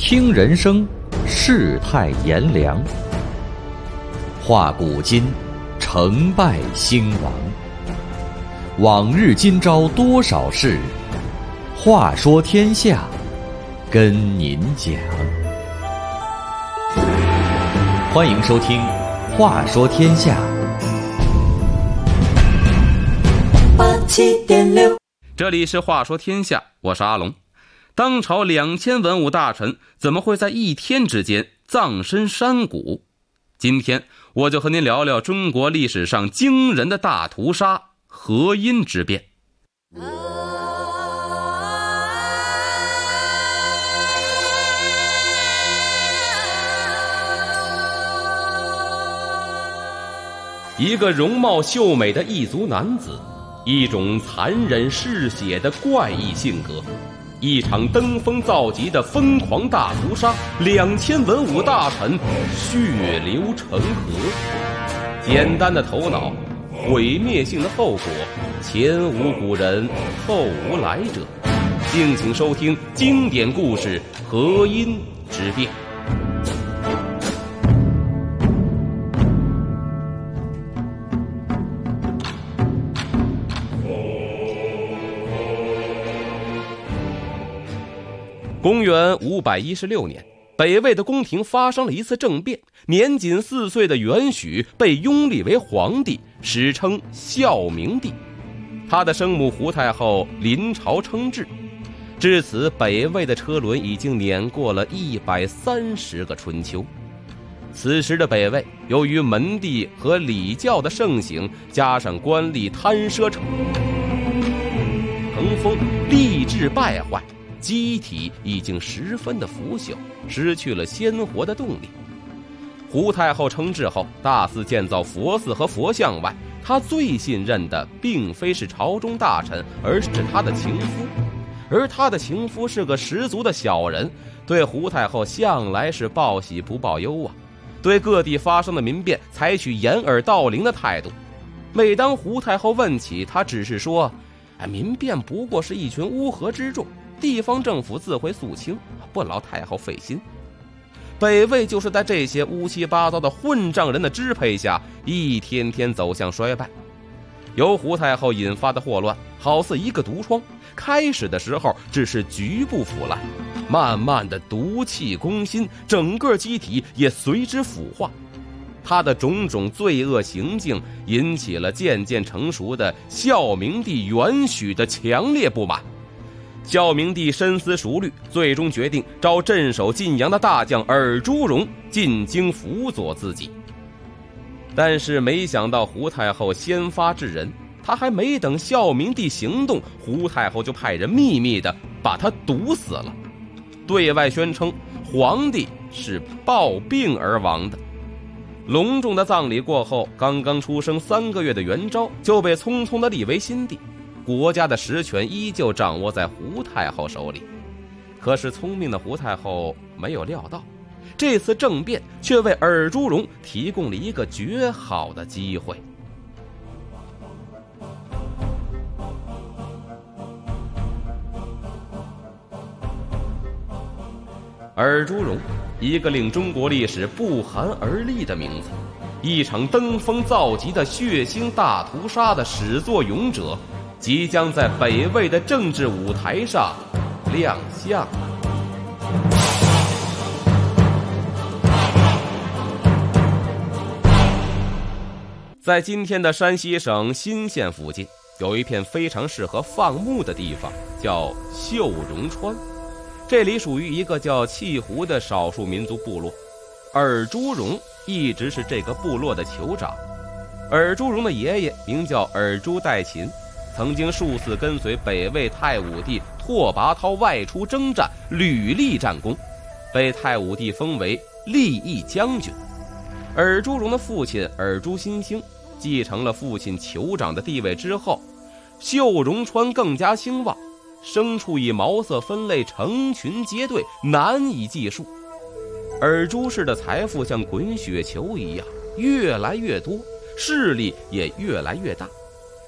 听人生，世态炎凉，话古今，成败兴亡。往日今朝多少事，话说天下，跟您讲。欢迎收听《话说天下》。 87.6， 这里是话说天下，我是阿龙。当朝2000文武大臣怎么会在一天之间葬身山谷？今天我就和您聊聊中国历史上惊人的大屠杀——河阴之变。一个容貌秀美的异族男子，一种残忍嗜血的怪异性格，一场登峰造极的疯狂大屠杀，2000文武大臣血流成河。简单的头脑，毁灭性的后果，前无古人，后无来者。敬请收听经典故事《河阴之变》。公元516年，北魏的宫廷发生了一次政变，年仅4岁的元许被拥立为皇帝，史称孝明帝。他的生母胡太后临朝称制。至此，北魏的车轮已经碾过了130个春秋。此时的北魏，由于门第和礼教的盛行，加上官吏贪奢成风，吏治败坏，机体已经十分的腐朽，失去了鲜活的动力。胡太后称制后，大肆建造佛寺和佛像外，她最信任的并非是朝中大臣，而是她的情夫。而她的情夫是个十足的小人，对胡太后向来是报喜不报忧啊，对各地发生的民变采取掩耳盗铃的态度。每当胡太后问起，他只是说民变不过是一群乌合之众，地方政府自会肃清，不劳太后费心。北魏就是在这些乌七八糟的混账人的支配下，一天天走向衰败。由胡太后引发的祸乱好似一个毒疮，开始的时候只是局部腐烂，慢慢的毒气攻心，整个机体也随之腐化。他的种种罪恶行径引起了渐渐成熟的孝明帝元许的强烈不满。孝明帝深思熟虑，最终决定召镇守晋阳的大将尔朱荣进京辅佐自己。但是没想到胡太后先发制人，他还没等孝明帝行动，胡太后就派人秘密地把他毒死了，对外宣称皇帝是暴病而亡的。隆重的葬礼过后，刚刚出生3个月的元昭就被匆匆地立为新帝，国家的实权依旧掌握在胡太后手里。可是聪明的胡太后没有料到，这次政变却为尔朱荣提供了一个绝好的机会。尔朱荣，一个令中国历史不寒而栗的名字，一场登峰造极的血腥大屠杀的始作俑者，即将在北魏的政治舞台上亮相。在今天的山西省忻县附近，有一片非常适合放牧的地方，叫秀容川。这里属于一个叫契胡的少数民族部落，尔朱荣一直是这个部落的酋长。尔朱荣的爷爷名叫尔朱代秦，曾经数次跟随北魏太武帝拓跋焘外出征战，屡立战功，被太武帝封为立义将军。尔朱荣的父亲尔朱新兴继承了父亲酋长的地位之后，秀容川更加兴旺，牲畜以毛色分类，成群结队，难以计数。尔朱氏的财富像滚雪球一样越来越多，势力也越来越大。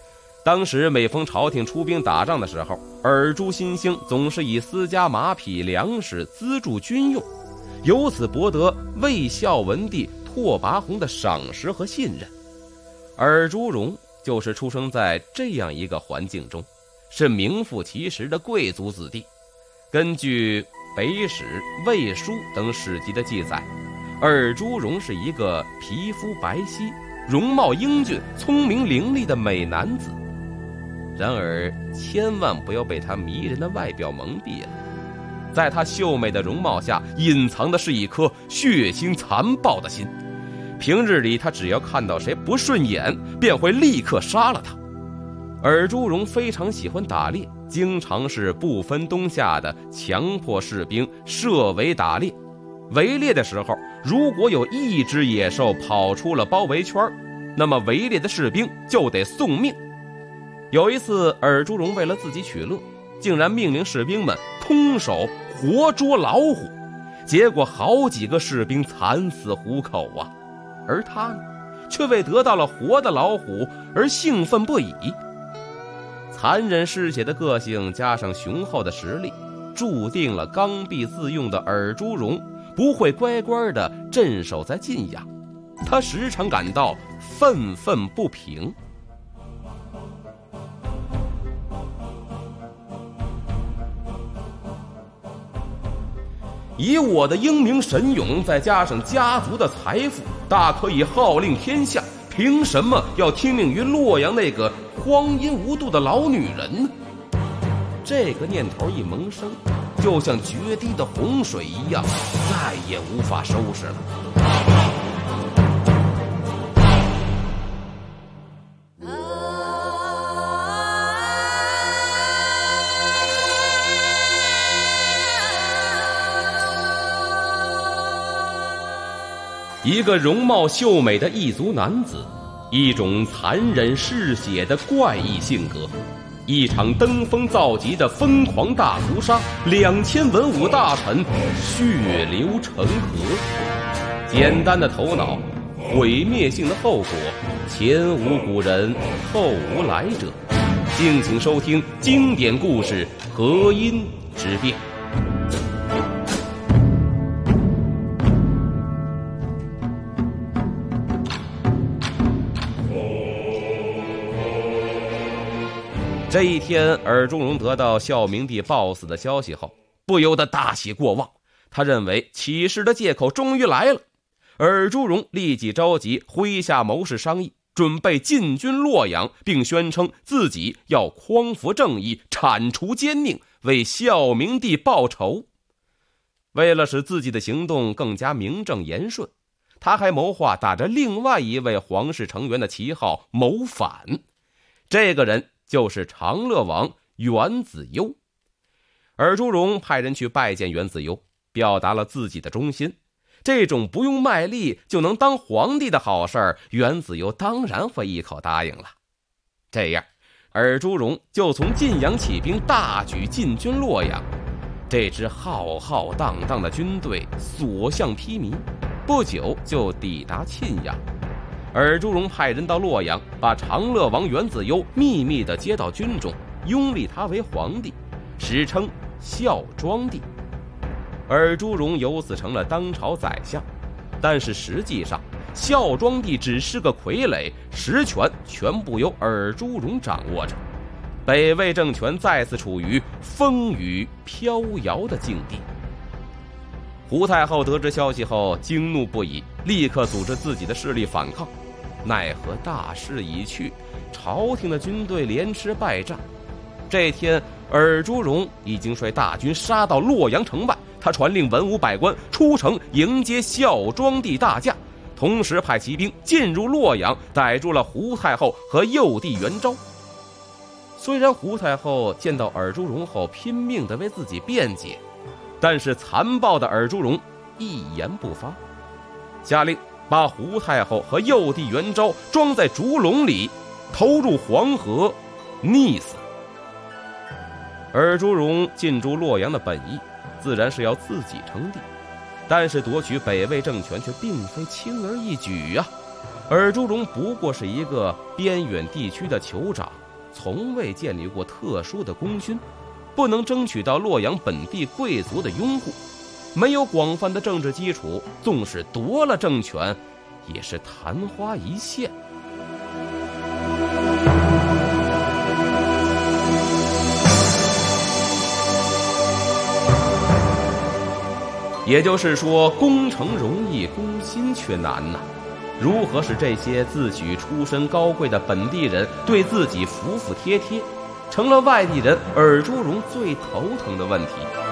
当时每逢朝廷出兵打仗的时候，尔朱新兴总是以私家马匹、粮食资助军用，由此博得魏孝文帝拓跋宏的赏识和信任。尔朱荣就是出生在这样一个环境中，是名副其实的贵族子弟。根据《北史》《魏书》等史籍的记载，尔朱荣是一个皮肤白皙、容貌英俊、聪明伶俐的美男子。然而千万不要被他迷人的外表蒙蔽了，在他秀美的容貌下隐藏的是一颗血腥残暴的心。平日里他只要看到谁不顺眼，便会立刻杀了他。尔朱荣非常喜欢打猎，经常是不分冬夏的强迫士兵设围打猎。围猎的时候，如果有一只野兽跑出了包围圈，那么围猎的士兵就得送命。有一次，尔朱荣为了自己取乐，竟然命令士兵们空手活捉老虎，结果好几个士兵惨死虎口啊！而他呢，却为得到了活的老虎而兴奋不已。残忍嗜血的个性加上雄厚的实力，注定了刚愎自用的尔朱荣不会乖乖地镇守在晋阳，他时常感到愤愤不平。以我的英明神勇，再加上家族的财富，大可以号令天下，凭什么要听命于洛阳那个荒淫无度的老女人呢？这个念头一萌生，就像决堤的洪水一样，再也无法收拾了。一个容貌秀美的异族男子，一种残忍嗜血的怪异性格，一场登峰造极的疯狂大屠杀，2000文武大臣血流成河。简单的头脑，毁灭性的后果，前无古人后无来者。敬请收听经典故事《河阴之变》。这一天，尔朱荣得到孝明帝暴死的消息后，不由得大喜过望。他认为起事的借口终于来了。尔朱荣立即召集麾下谋士商议，准备进军洛阳，并宣称自己要匡扶正义，铲除奸佞，为孝明帝报仇。为了使自己的行动更加名正言顺，他还谋划打着另外一位皇室成员的旗号谋反。这个人就是长乐王元子攸。尔朱荣派人去拜见元子攸，表达了自己的忠心。这种不用卖力就能当皇帝的好事儿，元子攸当然会一口答应了。这样，尔朱荣就从晋阳起兵，大举进军洛阳。这支浩浩荡荡的军队所向披靡，不久就抵达沁阳。尔朱荣派人到洛阳，把长乐王元子攸秘密地接到军中，拥立他为皇帝，史称孝庄帝。尔朱荣由此成了当朝宰相，但是实际上孝庄帝只是个傀儡，实权全部由尔朱荣掌握着。北魏政权再次处于风雨飘摇的境地。胡太后得知消息后惊怒不已，立刻组织自己的势力反抗。奈何大势已去，朝廷的军队连吃败仗。这天，尔朱荣已经率大军杀到洛阳城外，他传令文武百官出城迎接孝庄帝大驾，同时派骑兵进入洛阳，逮住了胡太后和幼帝元昭。虽然胡太后见到尔朱荣后拼命地为自己辩解，但是残暴的尔朱荣一言不发，下令把胡太后和幼帝元昭装在竹笼里，投入黄河，溺死。尔朱荣进驻洛阳的本意，自然是要自己称帝，但是夺取北魏政权却并非轻而易举啊！尔朱荣不过是一个边远地区的酋长， 从未建立过特殊的功勋，不能争取到洛阳本地贵族的拥护，没有广泛的政治基础，纵使夺了政权，也是昙花一现。也就是说，攻城容易，攻心却难呐。如何使这些自诩出身高贵的本地人对自己服服帖帖，成了外地人尔朱荣最头疼的问题。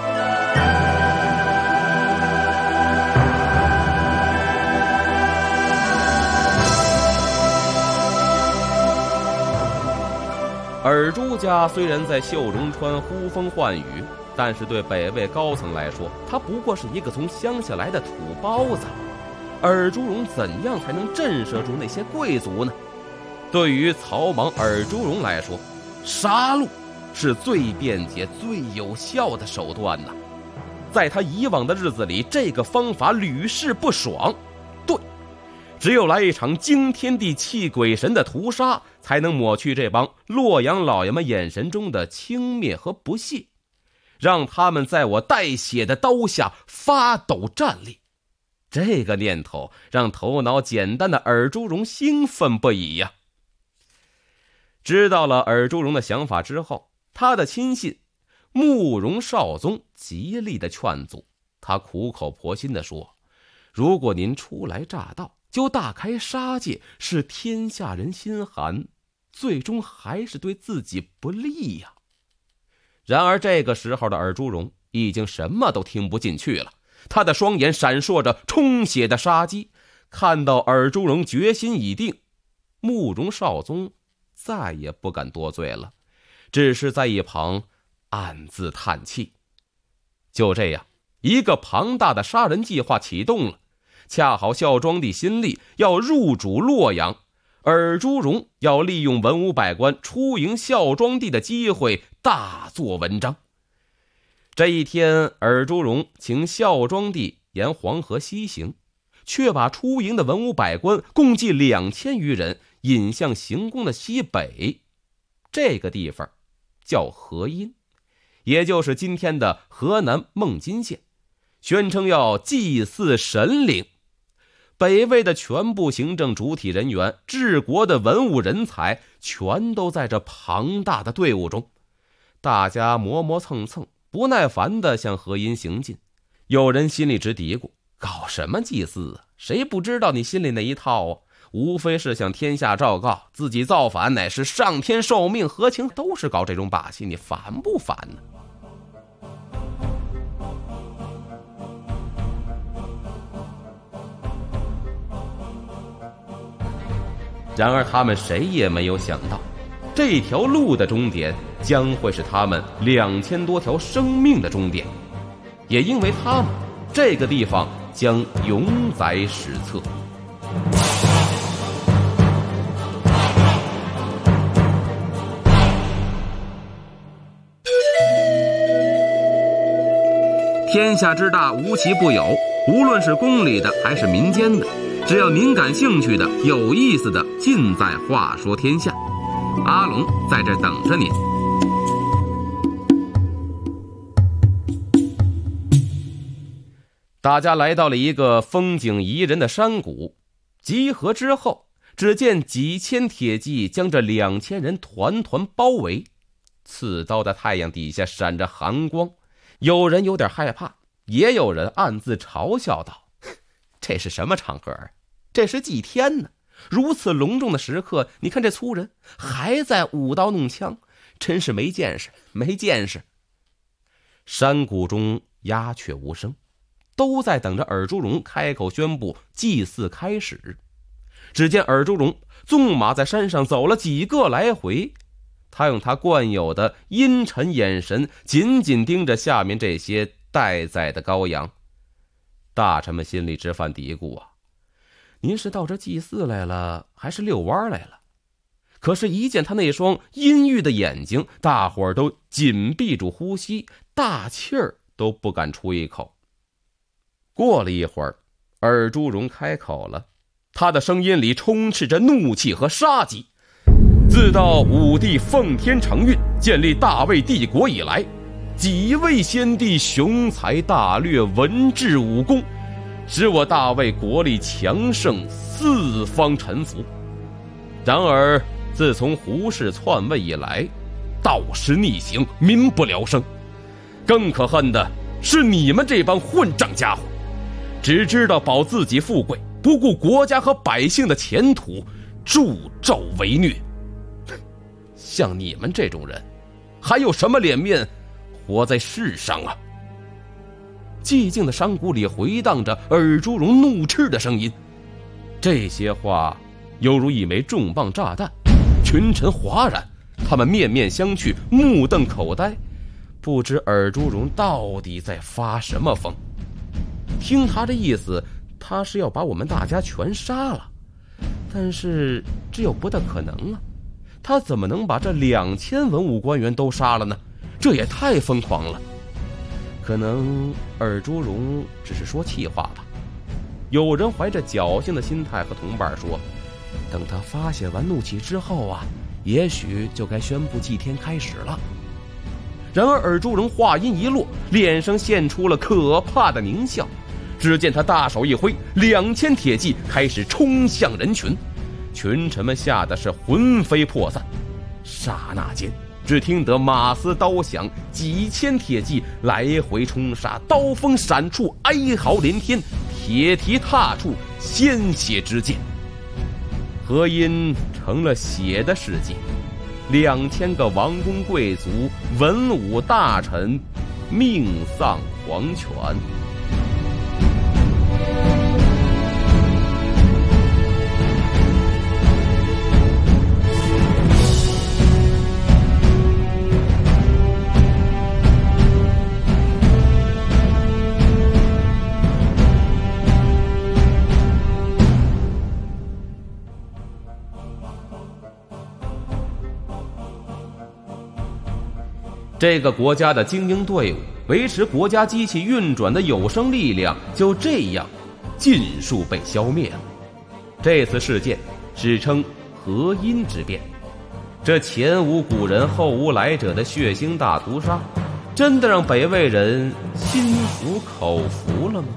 尔朱家虽然在秀容川呼风唤雨，但是对北魏高层来说，他不过是一个从乡下来的土包子。尔朱荣怎样才能震慑住那些贵族呢？对于曹莽尔朱荣来说，杀戮是最便捷最有效的手段呐。在他以往的日子里，这个方法屡试不爽。对，只有来一场惊天地泣鬼神的屠杀，才能抹去这帮洛阳老爷们眼神中的轻蔑和不屑，让他们在我带血的刀下发抖站立。这个念头让头脑简单的尔朱荣兴奋不已呀。知道了尔朱荣的想法之后，他的亲信慕容绍宗极力的劝阻，他苦口婆心地说，如果您初来乍到就大开杀戒，使天下人心寒，最终还是对自己不利呀。然而这个时候的尔朱荣已经什么都听不进去了，他的双眼闪烁着充血的杀机。看到尔朱荣决心已定，慕容绍宗再也不敢多嘴了，只是在一旁暗自叹气。就这样，一个庞大的杀人计划启动了。恰好孝庄帝新历要入主洛阳，尔朱荣要利用文武百官出迎孝庄帝的机会大做文章。这一天，尔朱荣请孝庄帝沿黄河西行，却把出营的文武百官共计2000余人引向行宫的西北。这个地方叫河阴，也就是今天的河南孟津县，宣称要祭祀神灵。北魏的全部行政主体人员、治国的文武人才，全都在这庞大的队伍中。大家磨磨蹭蹭，不耐烦地向河阴行进。有人心里直嘀咕，搞什么祭祀啊？谁不知道你心里那一套啊？无非是向天下昭告自己造反乃是上天受命，何情都是搞这种把戏，你烦不烦呢？然而他们谁也没有想到，这条路的终点将会是他们2000多条生命的终点，也因为他们，这个地方将永载史册。天下之大，无奇不有，无论是宫里的还是民间的，只要您感兴趣的、有意思的，尽在话说天下。阿龙在这等着您。大家来到了一个风景宜人的山谷，集合之后，只见几千铁骑将这2000人团团包围，刺刀的太阳底下闪着寒光，有人有点害怕，也有人暗自嘲笑道：这是什么场合啊？这是祭天呢！如此隆重的时刻，你看这粗人还在舞刀弄枪，真是没见识，没见识。山谷中鸦雀无声，都在等着尔朱荣开口宣布祭祀开始。只见尔朱荣纵马在山上走了几个来回，他用他惯有的阴沉眼神紧紧盯着下面这些待宰的羔羊。大臣们心里直犯嘀咕啊，您是到这祭祀来了，还是遛弯来了？可是一见他那双阴郁的眼睛，大伙儿都紧闭住呼吸，大气儿都不敢出一口。过了一会儿，尔朱荣开口了，他的声音里充斥着怒气和杀机。 自到武帝奉天承运，建立大魏帝国以来，几位先帝雄才大略，文治武功，使我大魏国力强盛，四方臣服。然而自从胡氏篡位以来，道士逆行，民不聊生。更可恨的是你们这帮混账家伙，只知道保自己富贵，不顾国家和百姓的前途，助纣为虐。像你们这种人，还有什么脸面活在世上啊？寂静的山谷里回荡着尔朱荣怒斥的声音，这些话犹如一枚重磅炸弹，群臣哗然，他们面面相觑，目瞪口呆，不知尔朱荣到底在发什么疯。听他这意思，他是要把我们大家全杀了，但是这又不大可能啊，他怎么能把这2000文武官员都杀了呢？这也太疯狂了。可能尔朱荣只是说气话吧。有人怀着侥幸的心态和同伴说，等他发泄完怒气之后啊，也许就该宣布祭天开始了。然而尔朱荣话音一落，脸上现出了可怕的狞笑。只见他大手一挥，2000铁骑开始冲向人群，群臣们吓得是魂飞魄散。刹那间，只听得马嘶刀响，几千铁骑来回冲杀，刀锋闪处，哀嚎连天，铁蹄踏处，鲜血之溅。河阴成了血的世界，2000个王公贵族、文武大臣命丧黄泉。这个国家的精英队伍，维持国家机器运转的有生力量，就这样尽数被消灭了。这次事件史称河阴之变。这前无古人后无来者的血腥大屠杀，真的让北魏人心服口服了吗？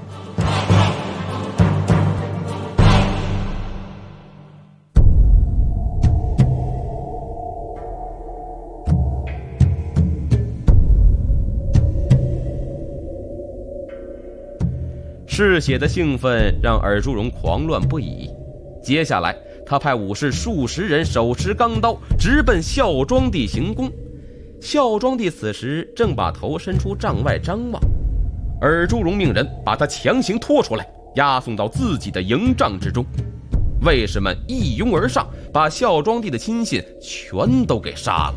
嗜血的兴奋让尔朱荣狂乱不已。接下来他派武士数十人手持钢刀，直奔孝庄帝行宫。孝庄帝此时正把头伸出帐外张望，尔朱荣命人把他强行拖出来，押送到自己的营帐之中。卫士们一拥而上，把孝庄帝的亲信全都给杀了。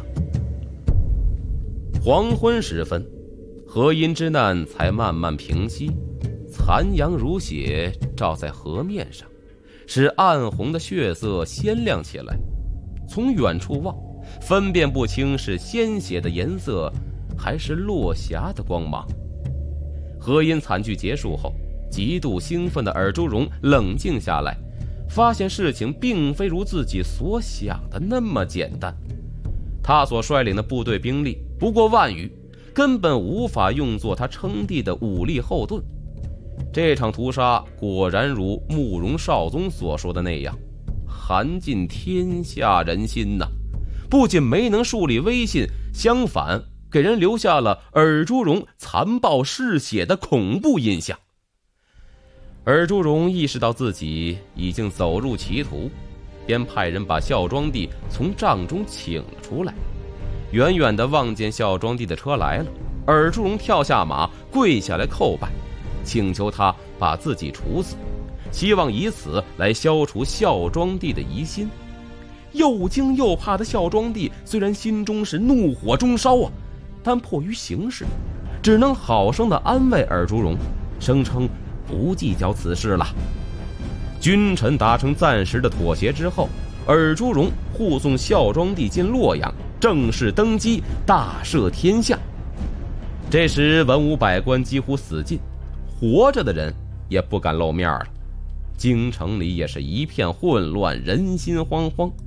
黄昏时分，河阴之难才慢慢平息，残阳如血照在河面上，使暗红的血色鲜亮起来。从远处望，分辨不清是鲜血的颜色还是落霞的光芒。河阴惨剧结束后，极度兴奋的尔朱荣冷静下来，发现事情并非如自己所想的那么简单。他所率领的部队兵力不过万余，根本无法用作他称帝的武力后盾。这场屠杀果然如慕容绍宗所说的那样，寒尽天下人心呐！不仅没能树立威信，相反给人留下了尔朱荣残暴嗜血的恐怖印象。尔朱荣意识到自己已经走入歧途，便派人把孝庄帝从帐中请了出来。远远地望见孝庄帝的车来了，尔朱荣跳下马，跪下来叩拜，请求他把自己处死，希望以此来消除孝庄帝的疑心。又惊又怕的孝庄帝虽然心中是怒火中烧啊，但迫于形势，只能好生地安慰尔朱荣，声称不计较此事了。君臣达成暂时的妥协之后，尔朱荣护送孝庄帝进洛阳，正式登基，大赦天下。这时文武百官几乎死尽，活着的人也不敢露面了。京城里也是一片混乱，人心惶惶。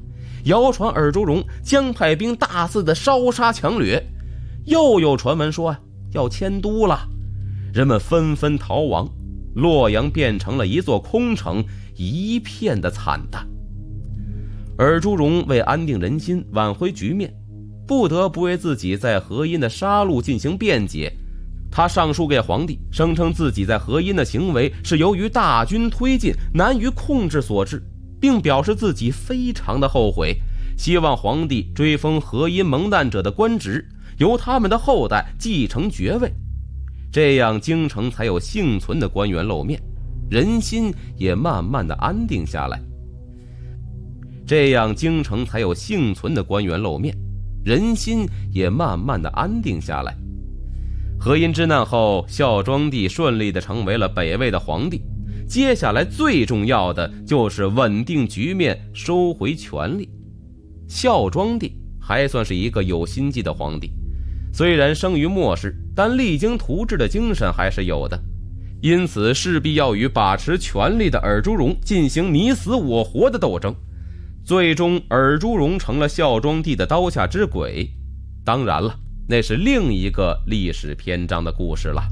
谣传尔朱荣将派兵大肆的烧杀抢掠，又有传闻说要迁都了，人们纷纷逃亡，洛阳变成了一座空城，一片的惨淡。尔朱荣为安定人心，挽回局面，不得不为自己在河阴的杀戮进行辩解。他上书给皇帝，声称自己在河阴的行为是由于大军推进难于控制所致，并表示自己非常的后悔，希望皇帝追封河阴蒙难者的官职，由他们的后代继承爵位，这样京城才有幸存的官员露面，人心也慢慢的安定下来。这样京城才有幸存的官员露面，人心也慢慢的安定下来。河阴之难后，孝庄帝顺利的成为了北魏的皇帝，接下来最重要的就是稳定局面，收回权力。孝庄帝还算是一个有心计的皇帝，虽然生于末世，但励精图治的精神还是有的，因此势必要与把持权力的尔朱荣进行你死我活的斗争。最终尔朱荣成了孝庄帝的刀下之鬼，当然了，那是另一个历史篇章的故事了。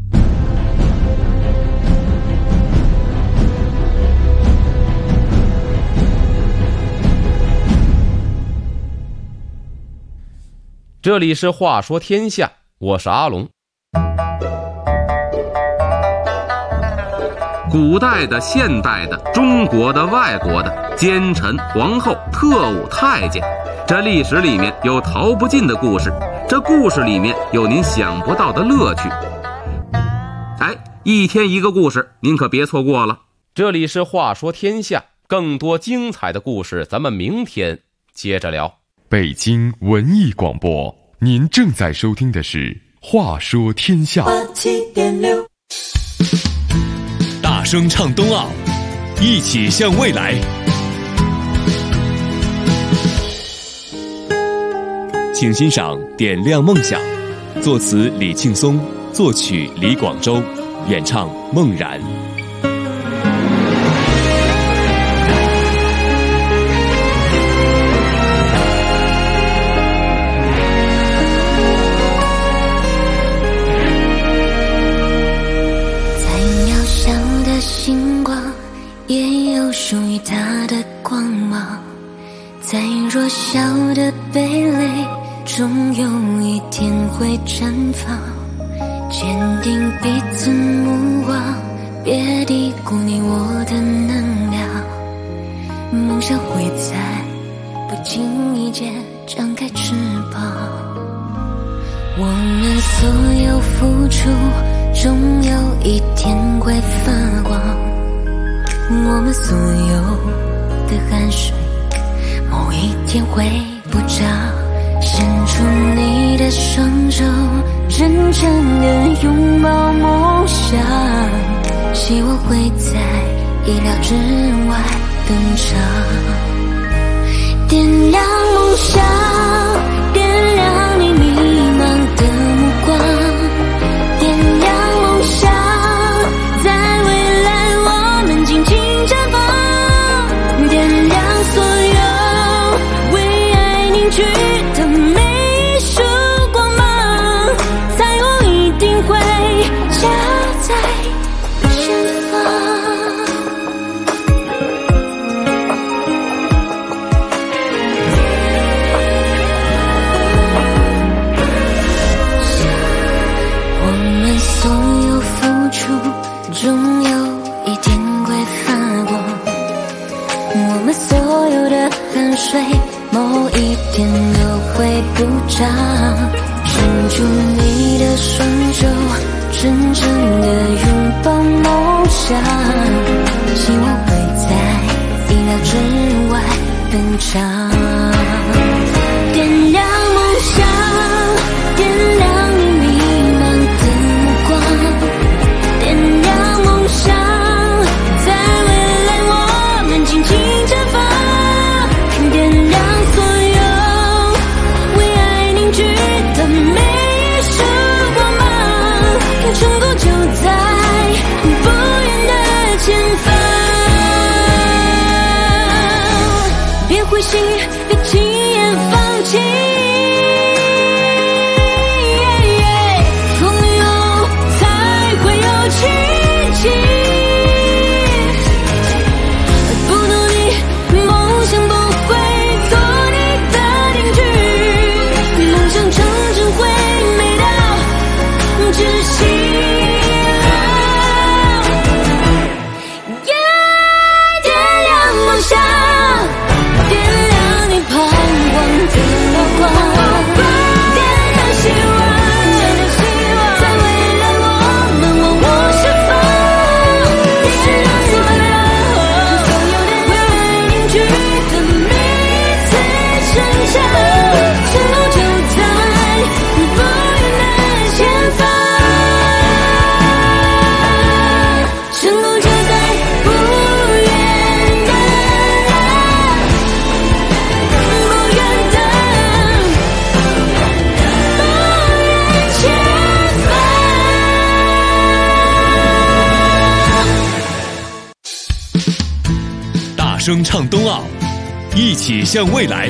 这里是话说天下，我是阿龙。古代的、现代的、中国的、外国的，奸臣、皇后、特务、太监，这历史里面有逃不尽的故事，这故事里面有您想不到的乐趣。一天一个故事，您可别错过了。这里是话说天下，更多精彩的故事咱们明天接着聊。 北京文艺广播，您正在收听的是话说天下。 87.6， 大声唱冬奥，一起向未来。请欣赏《点亮梦想》，作词李庆松，作曲李广州，演唱孟然。 也有属于它的光芒，在弱小的蓓蕾终有一天会绽放，坚定彼此目光，别低估你我的能量，梦想会在不经意间张开翅膀，我们所有付出终有一天会发光，我们所有的汗水某一天会补涨，伸出你的双手，真正的拥抱梦想，希望会在意料之外登场，点亮梦想，点亮你迷茫的目光，点亮梦想，在未来我们紧紧绽放，点亮所有为爱凝聚的每一束光芒，彩虹一定会夹在前方。我们所有付出终有一天会发光，我们所有的汗水某一天都会补涨，伸出你的双手，真正的拥抱梦想，希望会在意料之外登场，点亮梦想，点亮你迷茫的目光，点亮梦想，在未来我们紧紧绽放，点亮所有为爱凝聚的每一束光芒，成果就在不远的前方，别灰心声唱冬奥，一起向未来。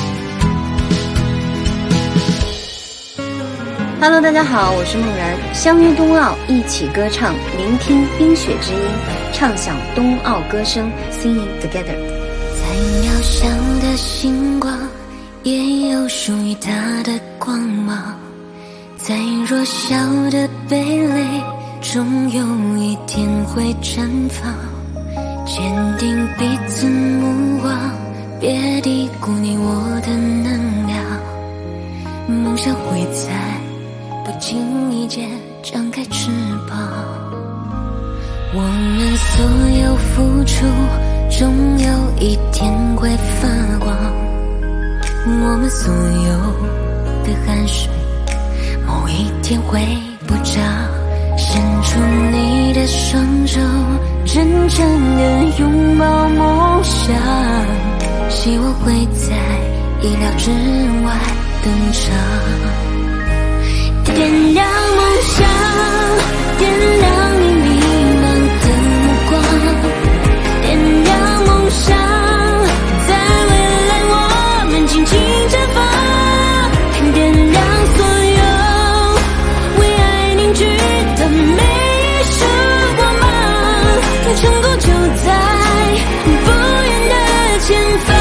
Hello， 大家好，我是梦然，相约冬奥，一起歌唱，聆听冰雪之音，畅享冬奥歌声 ，Singing Together。 再渺小的星光，也有属于它的光芒；再弱小的蓓蕾，终有一天会绽放。坚定彼此目光，别低估你我的能量，梦想会在不经意间张开翅膀。我们所有付出，终有一天会发光。我们所有的汗水，某一天会补涨。伸出你的双手，真正的拥抱梦想，希望会在意料之外登场。点亮梦想，点亮你迷茫的目光，点亮梦想，在未来我们尽情绽放，点亮所有为爱凝聚的每一束光芒，成功就在不远的前方。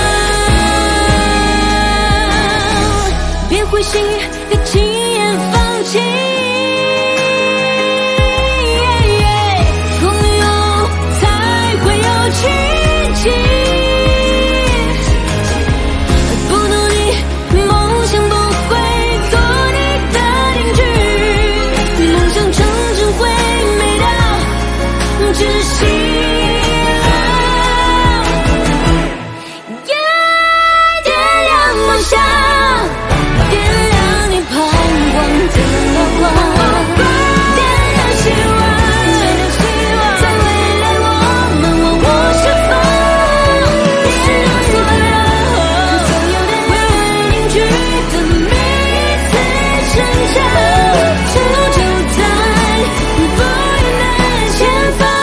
别灰心，别轻言放弃，风有才会有奇迹。不努力，梦想不会做你的邻居，梦想成真会美到窒息。点亮梦想，点亮你彷徨的目光，点亮希望，在未来我们往我前方，点亮所有为爱凝聚的每一次成长，成功就在不远的前方，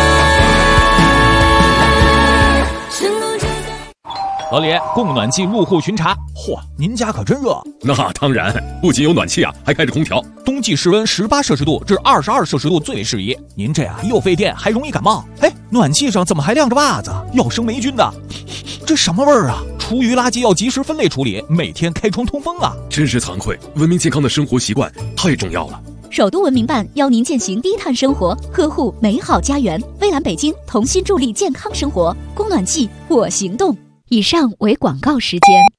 成功就在。 老李，供暖气入户巡查。嚯，您家可真热！ 那当然，不仅有暖气啊，还开着空调。 冬季室温18摄氏度至22摄氏度最适宜。您这样又费电，还容易感冒。哎，暖气上怎么还晾着袜子？要生霉菌的。这什么味儿啊？厨余垃圾要及时分类处理，每天开窗通风啊！ 真是惭愧，文明健康的生活习惯太重要了。 首都文明办邀您践行低碳生活，呵护美好家园。蔚蓝北京同心助力健康生活，供暖气我行动。以上为广告时间。